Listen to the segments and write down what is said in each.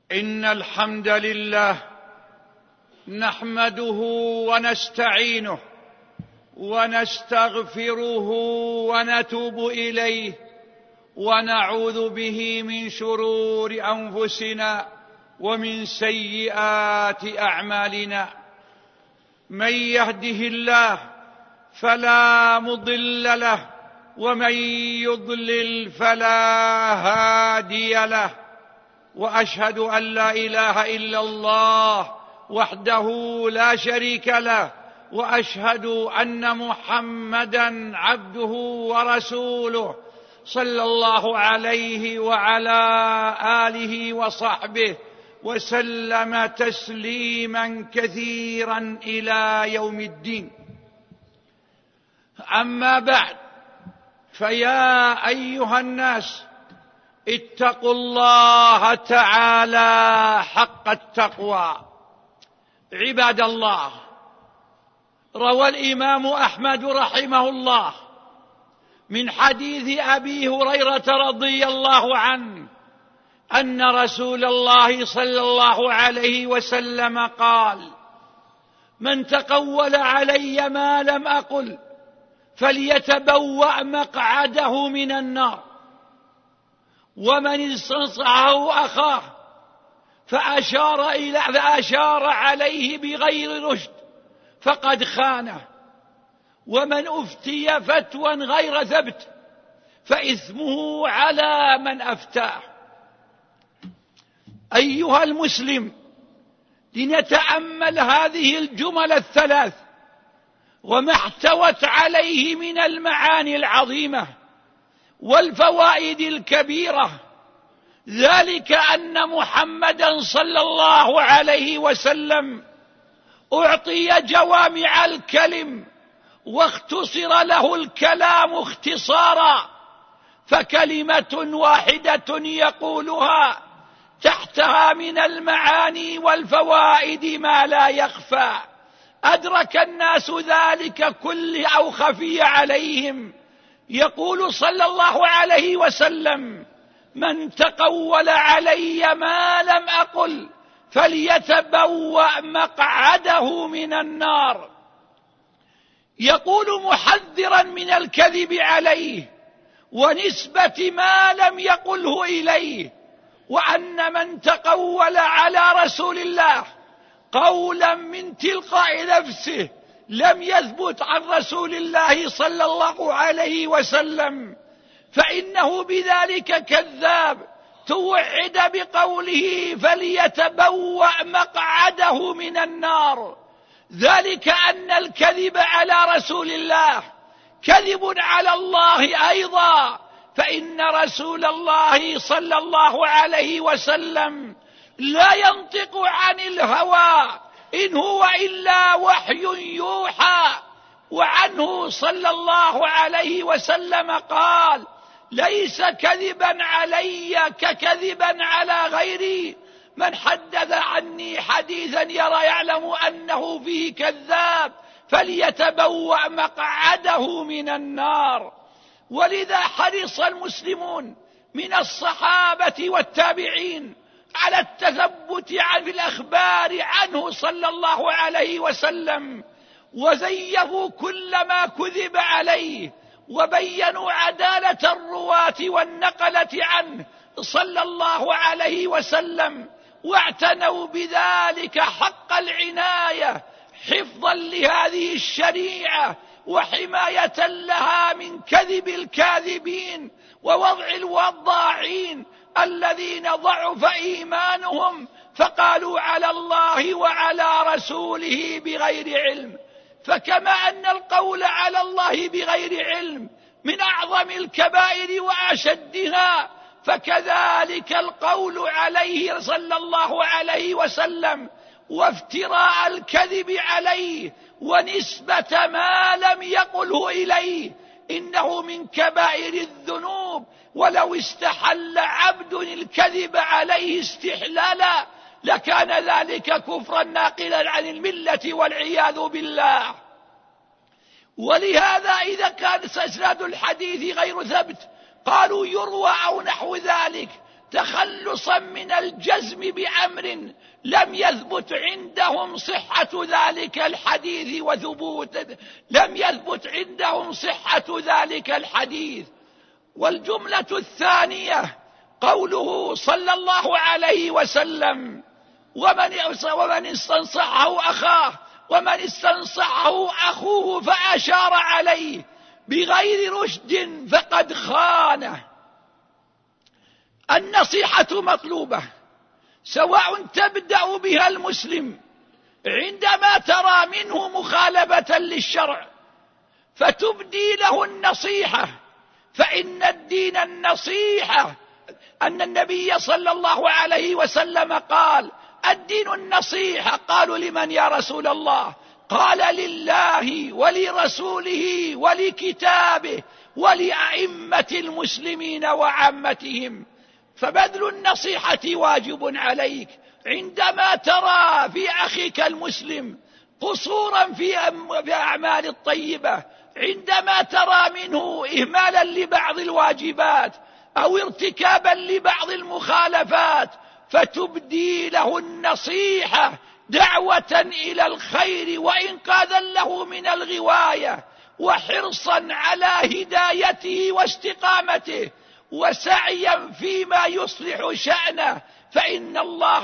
إن الحمد لله نحمده ونستعينه ونستغفره ونتوب إليه ونعوذ به من شرور أنفسنا ومن سيئات أعمالنا. من يهده الله فلا مضل له ومن يضلل فلا هادي له، وأشهد أن لا إله إلا الله وحده لا شريك له، وأشهد أن محمدًا عبده ورسوله صلى الله عليه وعلى آله وصحبه وسلم تسليمًا كثيرًا إلى يوم الدين. أما بعد، فيا أيها الناس اتقوا الله تعالى حق التقوى. عباد الله، روى الإمام أحمد رحمه الله من حديث أبي هريرة رضي الله عنه أن رسول الله صلى الله عليه وسلم قال: من تقول علي ما لم أقل فليتبوأ مقعده من النار، ومن استنصحه أخاه فأشار عليه بغير رشد فقد خانه، ومن أفتي فتوى غير ثبت فإثمه على من أفتاه. أيها المسلم، لنتأمل هذه الجمل الثلاث وما احتوت عليه من المعاني العظيمة والفوائد الكبيرة. ذلك أن محمدًا صلى الله عليه وسلم أعطي جوامع الكلم واختصر له الكلام اختصارا، فكلمة واحدة يقولها تحتها من المعاني والفوائد ما لا يخفى. أدرك الناس ذلك كله أو خفي عليهم. يقول صلى الله عليه وسلم: من تقول علي ما لم أقل فليتبوأ مقعده من النار. يقول محذرا من الكذب عليه ونسبة ما لم يقله إليه، وأن من تقول على رسول الله قولا من تلقاء نفسه لم يثبت عن رسول الله صلى الله عليه وسلم فإنه بذلك كذاب. توعد بقوله فليتبوأ مقعده من النار. ذلك أن الكذب على رسول الله كذب على الله أيضا، فإن رسول الله صلى الله عليه وسلم لا ينطق عن الهوى، إن هو إلا وحي يوحى. وعنه صلى الله عليه وسلم قال: ليس كذبا علي ككذبا على غيري. من حدث عني حديثا يعلم أنه فيه كذاب فليتبوأ مقعده من النار. ولذا حرص المسلمون من الصحابة والتابعين على التثبت عن الأخبار عنه صلى الله عليه وسلم، وزيفوا كل ما كذب عليه، وبينوا عدالة الرواة والنقلة عنه صلى الله عليه وسلم، واعتنوا بذلك حق العناية حفظا لهذه الشريعة وحماية لها من كذب الكاذبين ووضع الوضاعين الذين ضعف إيمانهم فقالوا على الله وعلى رسوله بغير علم. فكما أن القول على الله بغير علم من أعظم الكبائر وأشدها، فكذلك القول عليه صلى الله عليه وسلم وافتراء الكذب عليه ونسبة ما لم يقله إليه إنه من كبائر الذنوب. ولو استحل عبد الكذب عليه استحلالا لكان ذلك كفرا ناقلا عن الملة والعياذ بالله. ولهذا إذا كان إسناد الحديث غير ثبت قالوا يروى أو نحو ذلك تخلصا من الجزم بأمر لم يثبت عندهم صحة ذلك الحديث لم يثبت عندهم صحة ذلك الحديث. والجملة الثانية قوله صلى الله عليه وسلم: ومن استنصحه أخاه ومن استنصحه أخوه فأشار عليه بغير رشد فقد خانه. النصيحة مطلوبة، سواء تبدأ بها المسلم عندما ترى منه مخالفة للشرع فتبدي له النصيحة، فإن الدين النصيحة، أن النبي صلى الله عليه وسلم قال: الدين النصيحة. قالوا: لمن يا رسول الله؟ قال: لله ولرسوله ولكتابه ولأئمة المسلمين وعامتهم. فبذل النصيحة واجب عليك عندما ترى في أخيك المسلم قصورا في أعمال الطيبة، عندما ترى منه إهمالا لبعض الواجبات أو ارتكابا لبعض المخالفات، فتبدي له النصيحة دعوة إلى الخير وإنقاذا له من الغواية، وحرصا على هدايته واستقامته، وسعيا فيما يصلح شأنه. فإن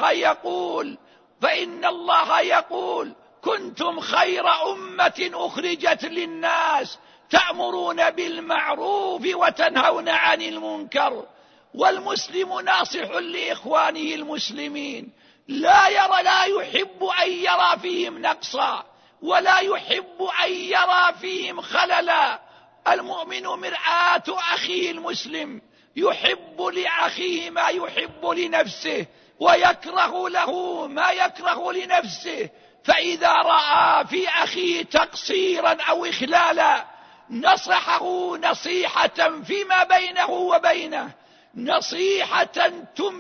الله يقول: كنتم خير أمة أخرجت للناس تأمرون بالمعروف وتنهون عن المنكر. والمسلم ناصح لإخوانه المسلمين، لا يحب أن يرى فيهم نقصا ولا يحب أن يرى فيهم خللا. المؤمن مرآة أخيه المسلم، يحب لأخيه ما يحب لنفسه ويكره له ما يكره لنفسه. فإذا رأى في أخيه تقصيرا أو إخلالا نصحه نصيحة فيما بينه وبينه، نصيحة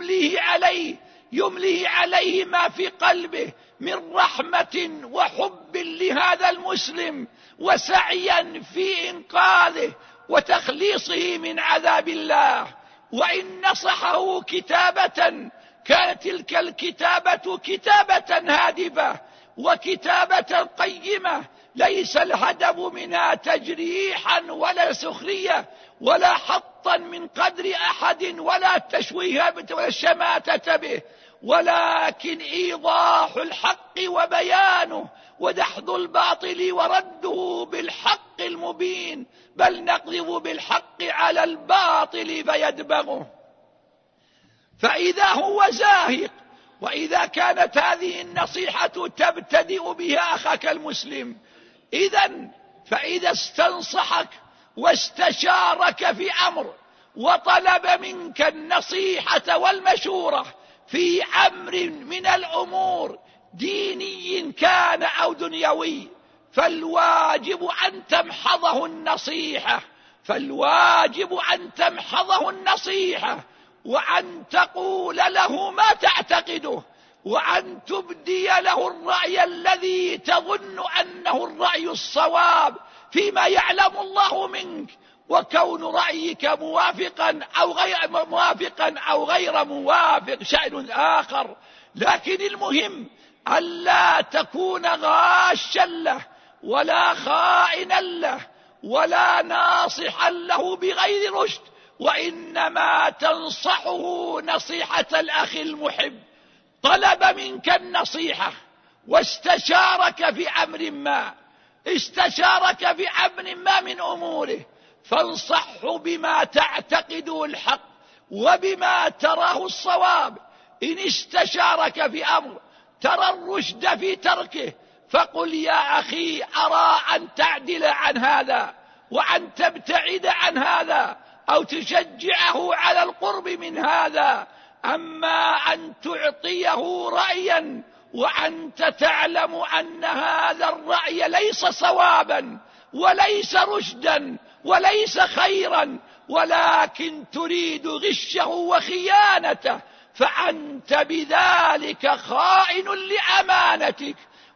يمليه عليه ما في قلبه من رحمة وحب لهذا المسلم، وسعيا في إنقاذه وتخليصه من عذاب الله. وإن نصحه كتابة كانت تلك الكتابة كتابة هادفة وكتابة قيمة، ليس الهدف منها تجريحا ولا سخرية ولا حطا من قدر أحد ولا تشويه ولا الشماتة به، ولكن إيضاح الحق وبيانه ودحض الباطل ورده بالحق المبين، بل نقذف بالحق على الباطل فيدمغه. فإذا هو زاهق، وإذا كانت هذه النصيحة تبتدئ بها أخاك المسلم، فإذا استنصحك واستشارك في أمر وطلب منك النصيحة والمشورة في أمر من الأمور ديني كان أو دنيوي، فالواجب أن تمحضه النصيحة وأن تقول له ما تعتقده، وأن تبدي له الرأي الذي تظن أنه الرأي الصواب فيما يعلم الله منك، وكون رأيك موافقا أو غير موافق شأن آخر. لكن المهم ألا تكون غاشا له ولا خائنا له ولا ناصحا له بغير رشد، وإنما تنصحه نصيحة الأخ المحب. طلب منك النصيحة واستشارك في أمر ما من أموره، فانصحه بما تعتقده الحق وبما تراه الصواب. إن استشارك في أمر ترى الرشد في تركه، فقل: يا أخي، أرى أن تعدل عن هذا وأن تبتعد عن هذا أو تشجعه على القرب من هذا. أما أن تعطيه رأيا وأنت تعلم أن هذا الرأي ليس صوابا وليس رشدا وليس خيرا، ولكن تريد غشه وخيانته، فأنت بذلك خائن لأمانتك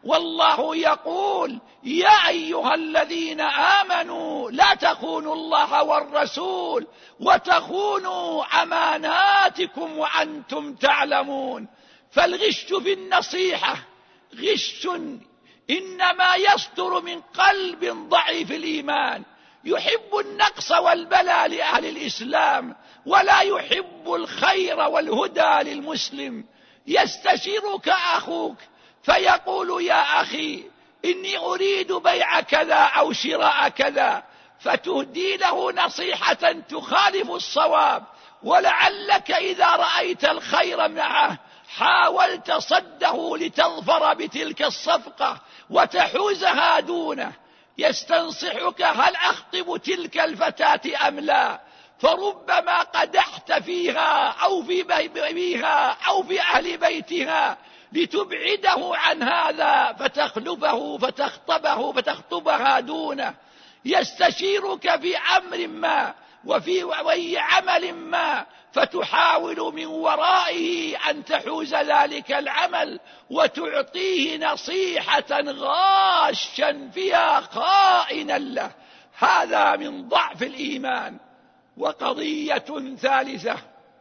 والله يقول يا أيها الذين آمنوا لا تخونوا الله والرسول وتخونوا أماناتكم وأنتم تعلمون. فالغش في النصيحة غش إنما يصدر من قلب ضعيف الإيمان يحب النقص والبلاء لأهل الإسلام ولا يحب الخير والهدى للمسلم. يستشيرك أخوك فيقول يا أخي إني أريد بيع كذا أو شراء كذا، فتهدي له نصيحة تخالف الصواب، ولعلك إذا رأيت الخير معه حاولت صده لتظفر بتلك الصفقة وتحوزها دونه. يستنصحك هل أخطب تلك الفتاة أم لا، فربما قدحت فيها أو في بيها أو في أهل بيتها لتبعده عن هذا فتخلفه فتخطبها دونه. يستشيرك في أمر ما وفي عمل ما فتحاول من ورائه أن تحوز ذلك العمل وتعطيه نصيحة غاشا فيها خائنا له. هذا من ضعف الإيمان. وقضية ثالثة: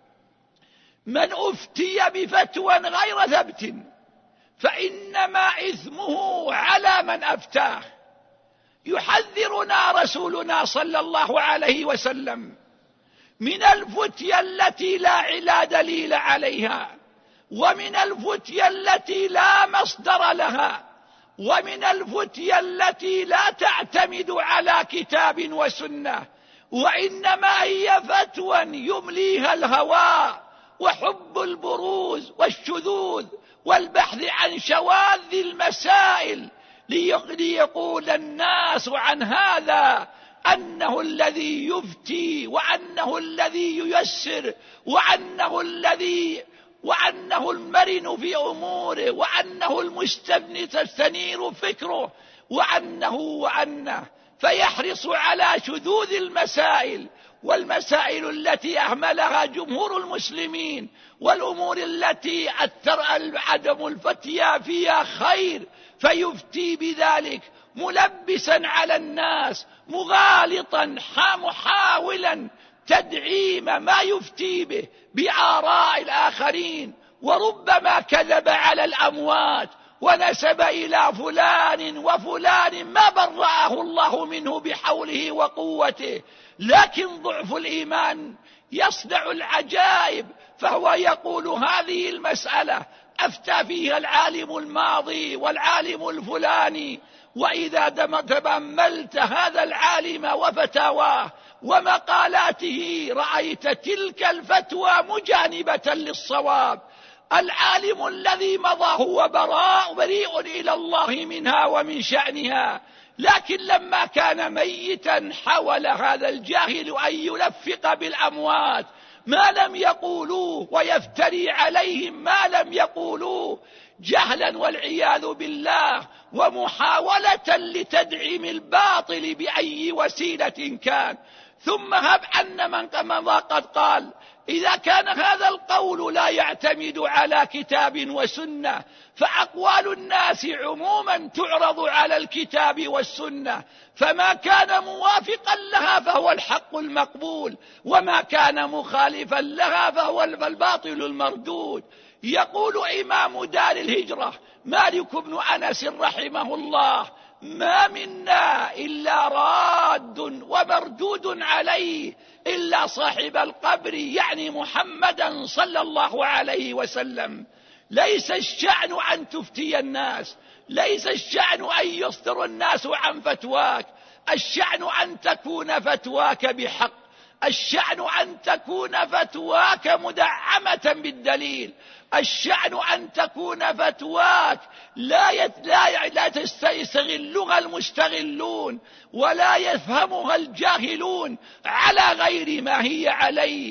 من أفتي بفتوى غير ثبت فإنما إثمه على من أفتاه. يحذرنا رسولنا صلى الله عليه وسلم من الفتية التي لا دليل عليها، ومن الفتية التي لا مصدر لها، ومن الفتية التي لا تعتمد على كتاب وسنة، وإنما هي فتوى يمليها الهوى وحب البروز والشذوذ والبحث عن شواذ المسائل ليقول الناس عن هذا أنه الذي يفتي وأنه الذي ييسر وأنه المرن في أموره وأنه المستنير فكره وأنه فيحرص على شذوذ المسائل والمسائل التي أهملها جمهور المسلمين والأمور التي عدم الفتيا فيها خير، فيفتي بذلك ملبسا على الناس مغالطا محاولا تدعيم ما يفتي به بآراء الآخرين، وربما كذب على الأموات ونسب إلى فلان وفلان ما برأه الله منه بحوله وقوته. لكن ضعف الإيمان يصنع العجائب، فهو يقول هذه المسألة أفتى فيها العالم الماضي والعالم الفلاني، وإذا تأملت هذا العالم وفتاواه ومقالاته رأيت تلك الفتوى مجانبة للصواب. العالم الذي مضى هو بريء إلى الله منها ومن شأنها، لكن لما كان ميتا حاول هذا الجاهل أن يلفق بالأموات ما لم يقولوه ويفتري عليهم ما لم يقولوه جهلا والعياذ بالله، ومحاولة لتدعيم الباطل بأي وسيلة كان. ثم هب أن من مضى قد قال إذا كان هذا القول لا يعتمد على كتاب وسنة فأقوال الناس عموما تعرض على الكتاب والسنة، فما كان موافقا لها فهو الحق المقبول، وما كان مخالفا لها فهو الباطل المردود. يقول إمام دار الهجرة مالك بن أنس رحمه الله: ما منا إلا راد ومردود عليه إلا صاحب القبر، يعني محمدا صلى الله عليه وسلم. ليس الشأن أن تفتي الناس، ليس الشأن أن يصدر الناس عن فتواك، الشأن أن تكون فتواك بحق، الشأن أن تكون فتواك مدعمة بالدليل، الشأن أن تكون فتواك لا يستغلها المستغلون ولا يفهمها الجاهلون على غير ما هي عليه.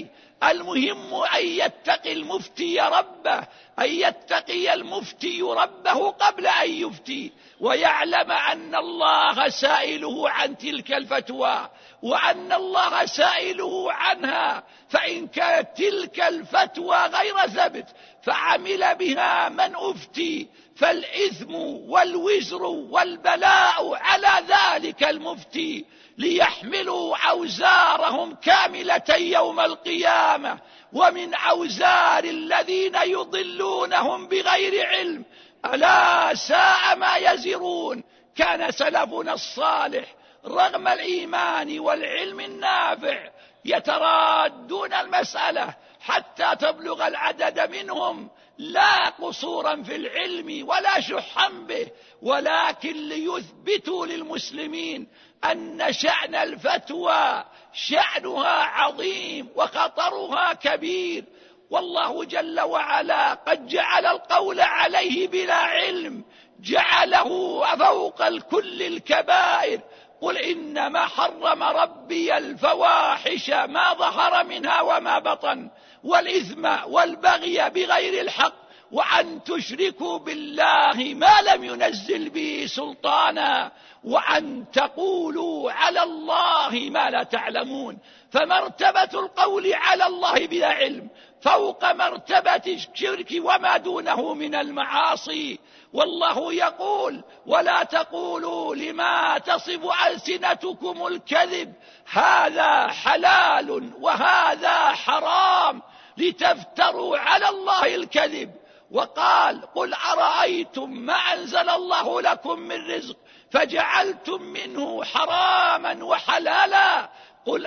المهم أن يتقي المفتي ربه، أن يتقي المفتي ربه قبل أن يفتي، ويعلم أن الله سائله عن تلك الفتوى، وأن الله سائله عنها. فإن كانت تلك الفتوى غير ثبت فعمل بها من أفتي، فالإثم والوزر والبلاء على ذلك المفتي، ليحملوا أوزارهم كاملة يوم القيامة، ومن أوزار الذين يضلونهم بغير علم، ألا ساء ما يزرون. كان سلفنا الصالح رغم الإيمان والعلم النافع يترادون المسألة حتى تبلغ العدد منهم لا قصورا في العلم ولا شحا به، ولكن ليثبتوا للمسلمين أن شأن الفتوى شأنها عظيم وخطرها كبير، والله جل وعلا قد جعل القول عليه بلا علم جعله فوق الكل الكبائر. قل إنما حرم ربي الفواحش ما ظهر منها وما بطن، والإثم والبغي بغير الحق، وأن تشركوا بالله ما لم ينزل به سلطانا، وأن تقولوا على الله ما لا تعلمون. فمرتبة القول على الله بلا علم فوق مرتبة الشرك وما دونه من المعاصي. والله يقول: ولا تقولوا لما تصف ألسنتكم الكذب هذا حلال وهذا حرام لتفتروا على الله الكذب. وقال: قل أرأيتم ما أنزل الله لكم من رزق فجعلتم منه حراما وحلالا قل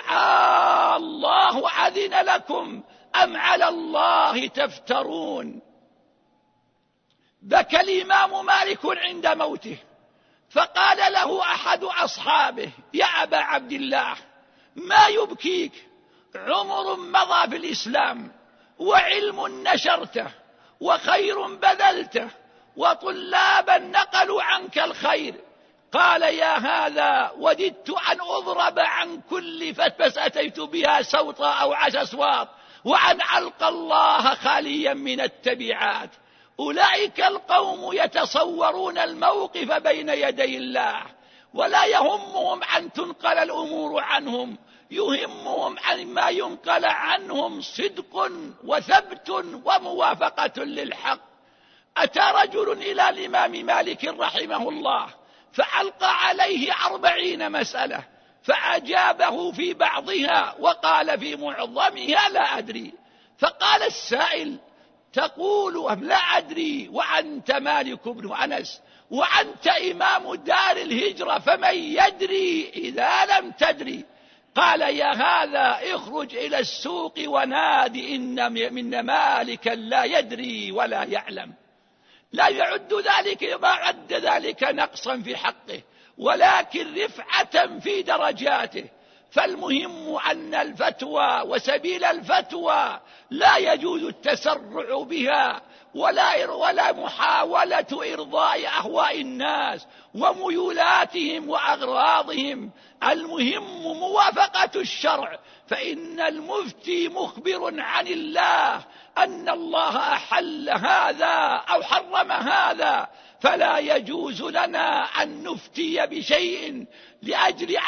الله أذن لكم أم على الله تفترون. بكى الإمام مالك عند موته، فقال له أحد أصحابه: يا أبا عبد الله، ما يبكيك؟ عمر مضى في الإسلام، وعلم نشرته، وخير بذلته، وطلابا نقلوا عنك الخير. قال: يا هذا وددت أن أضرب عن كل فتبس أتيت بها سوطا أو عشسواط، وأن ألقى الله خاليا من التبعات. أولئك القوم يتصورون الموقف بين يدي الله، ولا يهمهم أن تنقل الأمور عنهم، يهمهم أن ما ينقل عنهم صدق وثبت وموافقة للحق. أتى رجل إلى الإمام مالك رحمه الله فألقى عليه 40 مسألة، فأجابه في بعضها وقال في معظمها: لا أدري. فقال السائل: تقول لا أدري وأنت مالك بن أنس وأنت إمام دار الهجرة، فمن يدري إذا لم تدري؟ قال: يا هذا اخرج إلى السوق ونادي إن من مالكا لا يدري ولا يعلم. لا يعد ذلك ما عد ذلك نقصا في حقه، ولكن رفعة في درجاته. فالمهم أن الفتوى وسبيل الفتوى لا يجوز التسرع بها ولا محاولة إرضاء أهواء الناس وميولاتهم وأغراضهم. المهم موافقة الشرع، فإن المفتي مخبر عن الله أن الله أحل هذا أو حرم هذا، فلا يجوز لنا أن نفتي بشيء لأجل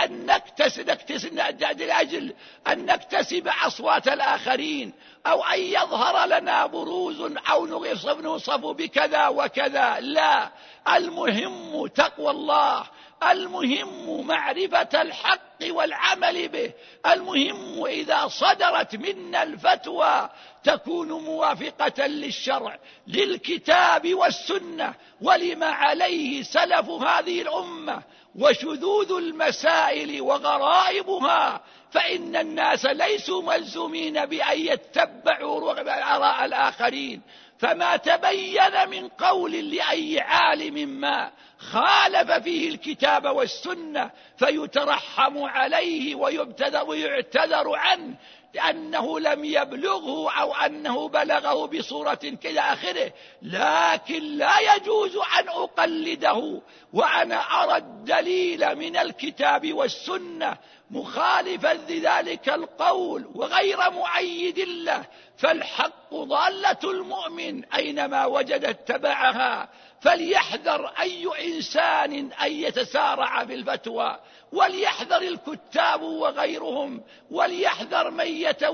أن نكتسب أصوات الآخرين، أو أن يظهر لنا بروز أو نوصف بكذا وكذا. لا، المهم تقوى الله، المهم معرفة الحق والعمل به. المهم إذا صدرت منا الفتوى تكون موافقة للشرع، للكتاب والسنة، ولما عليه سلف هذه الأمة، وشذوذ المسائل وغرائبها، فإن الناس ليسوا ملزومين بأن يتبعوا آراء الآخرين. فما تبين من قول لأي عالم ما خالف فيه الكتاب والسنة فيترحم عليه ويعتذر عنه لأنه لم يبلغه أو أنه بلغه بصورة كذا آخره، لكن لا يجوز أن أقلده وأنا أرى الدليل من الكتاب والسنة مخالفا لذلك القول وغير مؤيد له، فالحق ضالة المؤمن أينما وجد اتبعها. فليحذر أي إنسان أن يتسارع في الفتوى، وليحذر الكتاب وغيرهم، وليحذر من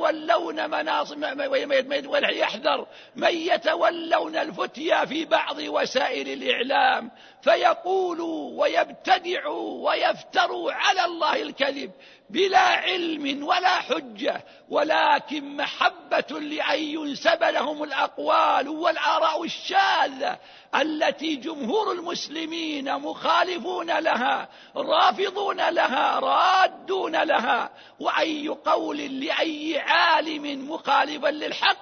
يتولون الفتيا في بعض وسائل الإعلام، فيقولوا ويبتدعوا ويفتروا على الله الكذب بلا علم ولا حجة، ولكن محبة لأن ينسب لهم الأقوال والآراء الشاذة التي جمهور المسلمين مخالفون لها، رافضون لها، رادون لها. وأي قول لأي عالم مخالفا للحق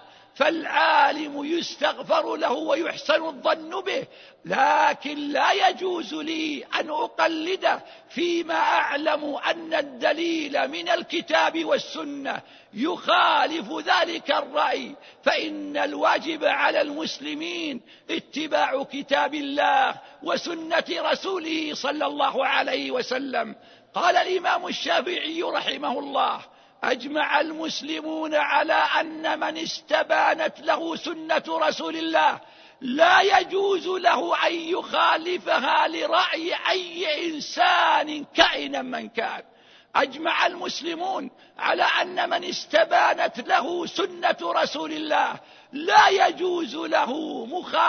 فالعالم يستغفر له ويحسن الظن به، لكن لا يجوز لي أن أقلده فيما أعلم أن الدليل من الكتاب والسنة يخالف ذلك الرأي. فإن الواجب على المسلمين اتباع كتاب الله وسنة رسوله صلى الله عليه وسلم. قال الإمام الشافعي رحمه الله: أجمع المسلمون على أن من استبانت له سنة رسول الله لا يجوز له أن يخالفها لرأي أي إنسان كائنا من كان. أجمع المسلمون على أن من استبانت له سنة رسول الله لا يجوز له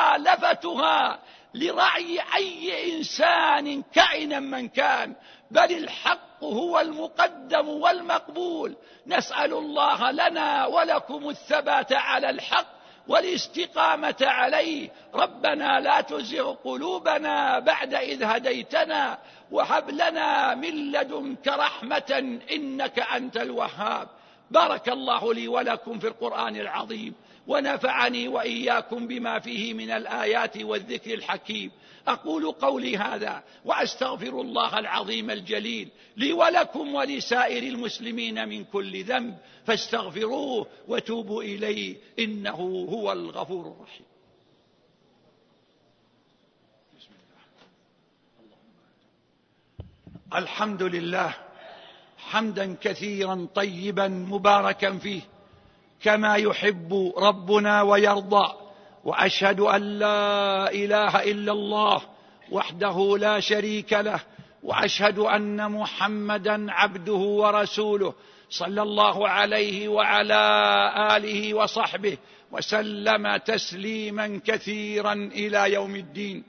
مخالفتها لرأي أي إنسان كائنا من كان، بل الحق هو المقدم والمقبول. نسأل الله لنا ولكم الثبات على الحق والاستقامة عليه. ربنا لا تزغ قلوبنا بعد إذ هديتنا وهب لنا من لدنك رحمة إنك أنت الوهاب. بارك الله لي ولكم في القرآن العظيم، ونفعني وإياكم بما فيه من الآيات والذكر الحكيم. أقول قولي هذا وأستغفر الله العظيم الجليل لي ولكم ولسائر المسلمين من كل ذنب، فاستغفروه وتوبوا إليه إنه هو الغفور الرحيم. الحمد لله حمدا كثيرا طيبا مباركا فيه كما يحب ربنا ويرضى، وأشهد أن لا إله إلا الله وحده لا شريك له، وأشهد أن محمدا عبده ورسوله صلى الله عليه وعلى آله وصحبه وسلم تسليما كثيرا إلى يوم الدين.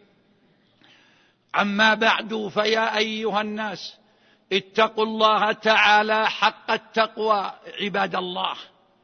أما بعد، فيا أيها الناس اتقوا الله تعالى حق التقوى عباد الله.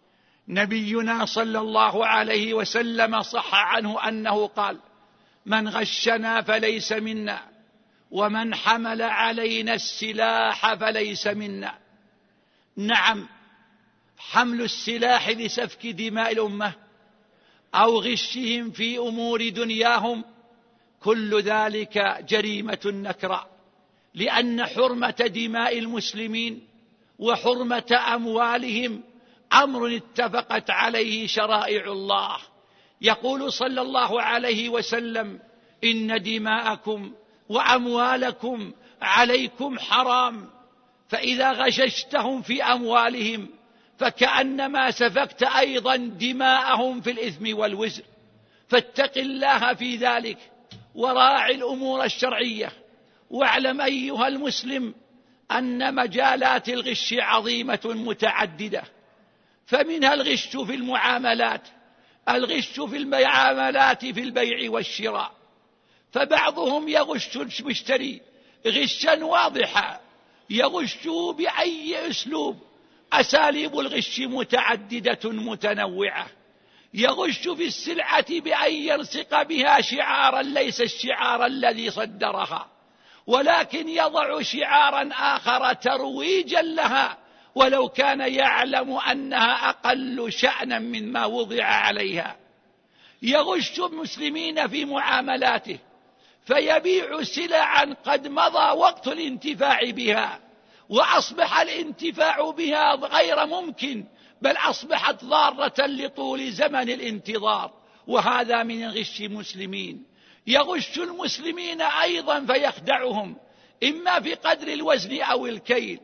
نبينا صلى الله عليه وسلم صح عنه أنه قال: من غشنا فليس منا، ومن حمل علينا السلاح فليس منا. نعم، حمل السلاح لسفك دماء الأمة أو غشهم في أمور دنياهم كل ذلك جريمة نكراء، لأن حرمة دماء المسلمين وحرمة أموالهم أمر اتفقت عليه شرائع الله. يقول صلى الله عليه وسلم: إن دماءكم وأموالكم عليكم حرام، فإذا غششتهم في أموالهم فكأنما سفكت أيضا دماءهم في الإثم والوزر. فاتق الله في ذلك وراعي الأمور الشرعية، واعلم أيها المسلم أن مجالات الغش عظيمة متعددة، فمنها الغش في المعاملات، الغش في المعاملات في البيع والشراء، فبعضهم يغش المشتري غشا واضحا، يغشه بأي أسلوب. أساليب الغش متعددة متنوعة. يغش في السلعة بأن يلصق بها شعارا ليس الشعار الذي صدرها، ولكن يضع شعارا آخر ترويجا لها، ولو كان يعلم أنها أقل شأنا مما وضع عليها. يغش المسلمين في معاملاته، فيبيع سلعا قد مضى وقت الانتفاع بها، وأصبح الانتفاع بها غير ممكن، بل أصبحت ضارة لطول زمن الانتظار، وهذا من غش المسلمين. يغش المسلمين أيضا فيخدعهم، إما في قدر الوزن أو الكيل،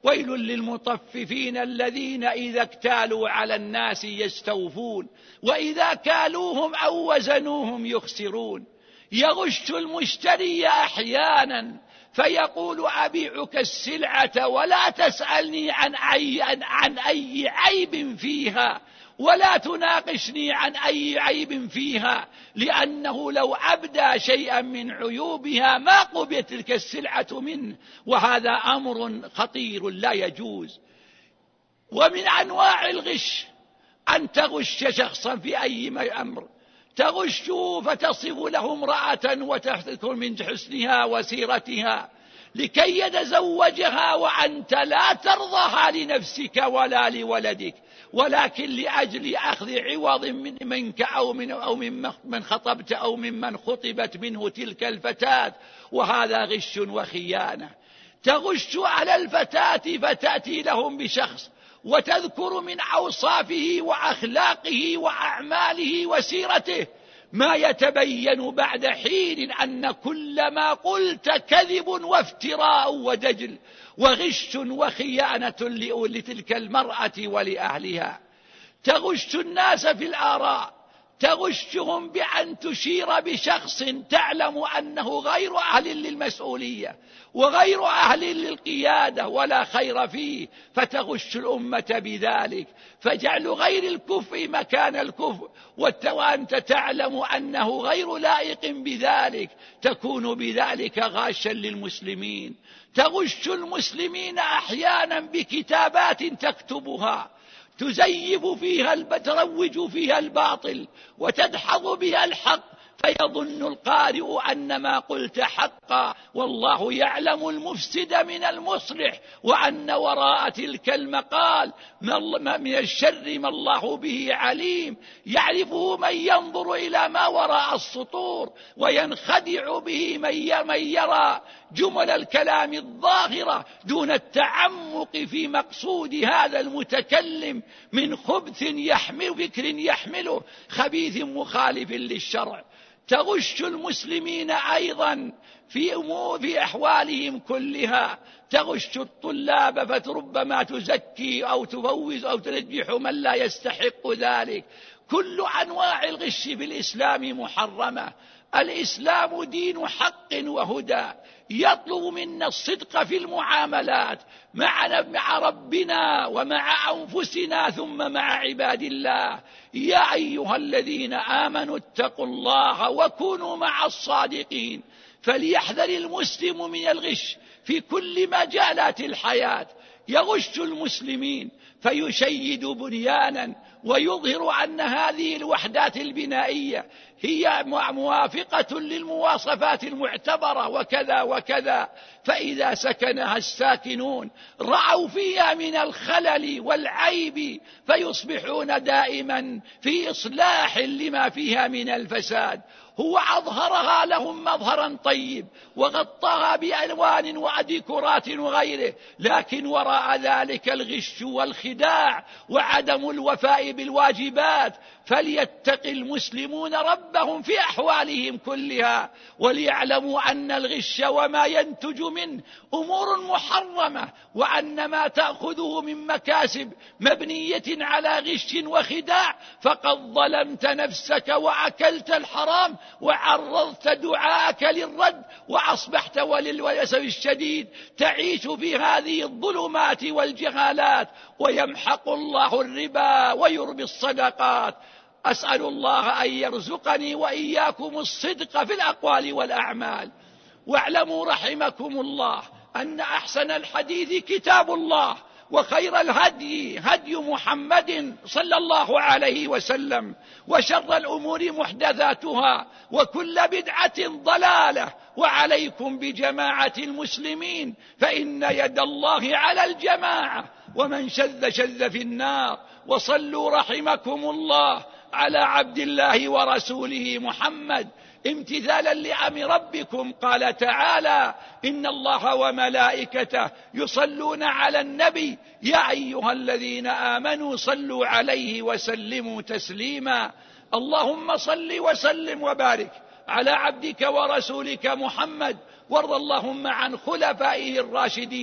ويل للمطففين الذين إذا اكتالوا على الناس يستوفون وإذا كالوهم أو وزنوهم يخسرون. يغش المشتري أحيانا فيقول أبيعك السلعة ولا تسألني عن أي عيب فيها ولا تناقشني عن أي عيب فيها، لأنه لو أبدى شيئا من عيوبها ما قبلت تلك السلعة منه، وهذا أمر خطير لا يجوز. ومن أنواع الغش أن تغش شخصا في أي أمر، تغشه فتصف له امرأة وتذكر من حسنها وسيرتها لكي يتزوجها وأنت لا ترضاها لنفسك ولا لولدك، ولكن لأجل أخذ عوض منك أو من خطبت أو ممن خطبت منه تلك الفتاة، وهذا غش وخيانة. تغش على الفتاة فتأتي لهم بشخص وتذكر من أوصافه وأخلاقه وأعماله وسيرته ما يتبين بعد حين أن كل ما قلت كذب وافتراء ودجل وغش وخيانة لتلك المرأة ولأهلها. تغش الناس في الآراء، تغشهم بأن تشير بشخص تعلم أنه غير أهل للمسؤولية وغير أهل للقيادة ولا خير فيه، فتغش الأمة بذلك، فجعل غير الكفء مكان الكفء وأنت تعلم أنه غير لائق بذلك، تكون بذلك غاشا للمسلمين. تغش المسلمين أحيانا بكتابات تكتبها تزيف فيها تروج فيها الباطل وتدحض بها الحق، فيظن القارئ أن ما قلت حقا، والله يعلم المفسد من المصلح، وأن وراء تلك المقال من الشر ما الله به عليم، يعرفه من ينظر إلى ما وراء السطور، وينخدع به من يرى جمل الكلام الظاهرة دون التعمق في مقصود هذا المتكلم من خبث فكر يحمله خبيث مخالف للشرع. تغش المسلمين أيضا في أحوالهم كلها، تغش الطلاب فربما تزكي أو تفوز أو تنجح من لا يستحق ذلك. كل أنواع الغش في الإسلام محرمة. الإسلام دين حق وهدى، يطلب منا الصدق في المعاملات مع ربنا ومع أنفسنا ثم مع عباد الله. يا أيها الذين آمنوا اتقوا الله وكونوا مع الصادقين. فليحذر المسلم من الغش في كل مجالات الحياة. يغش المسلمين فيشيد بنيانا ويظهر أن هذه الوحدات البنائية هي موافقة للمواصفات المعتبرة وكذا وكذا، فإذا سكنها الساكنون رأوا فيها من الخلل والعيب فيصبحون دائما في إصلاح لما فيها من الفساد. هو أظهرها لهم مظهرا طيب وغطاها بألوان وديكورات وغيره، لكن وراء ذلك الغش والخداع وعدم الوفاء بالواجبات. فليتق المسلمون ربهم في أحوالهم كلها، وليعلموا أن الغش وما ينتج منه أمور محرمة، وأن ما تأخذه من مكاسب مبنية على غش وخداع فقد ظلمت نفسك وأكلت الحرام وعرضت دعاءك للرد، وأصبحت وللأسف الشديد تعيش في هذه الظلمات والجهالات. ويمحق الله الربا ويربي الصدقات. أسأل الله أن يرزقني وإياكم الصدق في الأقوال والأعمال. واعلموا رحمكم الله أن أحسن الحديث كتاب الله، وخير الهدي هدي محمد صلى الله عليه وسلم، وشر الأمور محدثاتها، وكل بدعة ضلالة. وعليكم بجماعة المسلمين فإن يد الله على الجماعة، ومن شذ شذ في النار. وصلوا رحمكم الله على عبد الله ورسوله محمد امتثالا لأمر ربكم. قال تعالى: إن الله وملائكته يصلون على النبي يا أيها الذين آمنوا صلوا عليه وسلموا تسليما. اللهم صل وسلم وبارك على عبدك ورسولك محمد، وارض اللهم عن خلفائه الراشدين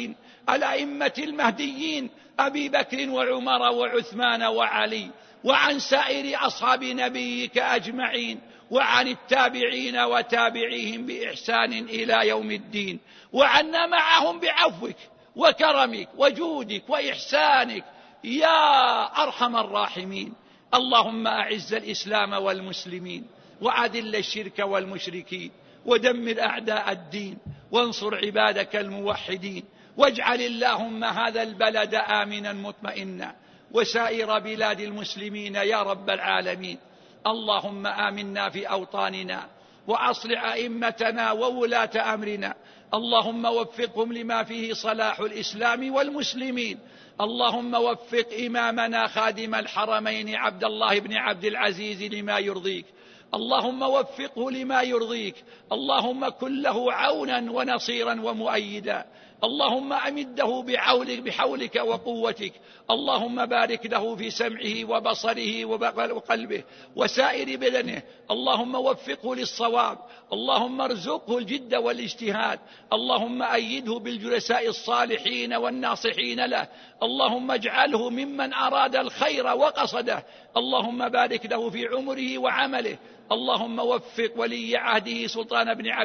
الأئمة المهديين أبي بكر وعمر وعثمان وعلي، وعن سائر أصحاب نبيك أجمعين، وعن التابعين وتابعيهم بإحسان إلى يوم الدين، وعنا معهم بعفوك وكرمك وجودك وإحسانك يا أرحم الراحمين. اللهم أعز الإسلام والمسلمين، وأذل الشرك والمشركين، ودمر أعداء الدين، وانصر عبادك الموحدين، واجعل اللهم هذا البلد آمنا مطمئنا، وسائر بلاد المسلمين يا رب العالمين. اللهم آمنا في أوطاننا، وأصلح أئمتنا وولاة أمرنا، اللهم وفقهم لما فيه صلاح الإسلام والمسلمين. اللهم وفق إمامنا خادم الحرمين عبد الله بن عبد العزيز لما يرضيك، اللهم وفقه لما يرضيك، اللهم كن له عونا ونصيرا ومؤيدا، اللهم أمده بحولك وقوتك، اللهم بارك له في سمعه وبصره وقلبه وسائر بدنه، اللهم وفقه للصواب، اللهم ارزقه الجد والاجتهاد، اللهم أيده بالجلساء الصالحين والناصحين له، اللهم اجعله ممن أراد الخير وقصده، اللهم بارك له في عمره وعمله. اللهم وفق ولي عهده سلطان بن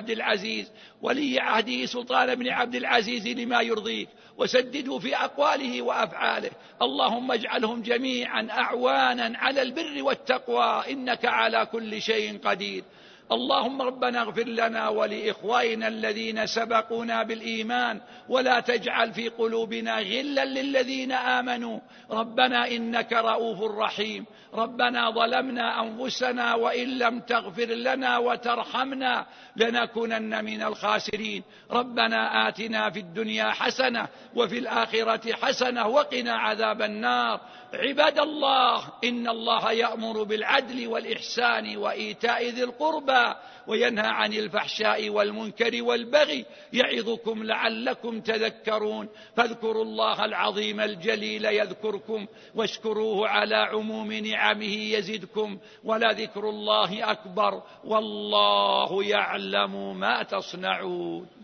عبد العزيز لما يرضيك، وسدده في أقواله وأفعاله، اللهم اجعلهم جميعا أعوانا على البر والتقوى، إنك على كل شيء قدير. اللهم ربنا اغفر لنا ولإخواننا الذين سبقونا بالإيمان، ولا تجعل في قلوبنا غلا للذين آمنوا، ربنا إنك رؤوف رحيم. ربنا ظلمنا أنفسنا وإن لم تغفر لنا وترحمنا لنكونن من الخاسرين. ربنا آتنا في الدنيا حسنة وفي الآخرة حسنة وقنا عذاب النار. عباد الله، إن الله يأمر بالعدل والإحسان وإيتاء ذي القربى وينهى عن الفحشاء والمنكر والبغي، يعظكم لعلكم تذكرون. فاذكروا الله العظيم الجليل يذكركم، واشكروه على عموم نعمه يزدكم، ولذكر الله أكبر، والله يعلم ما تصنعون.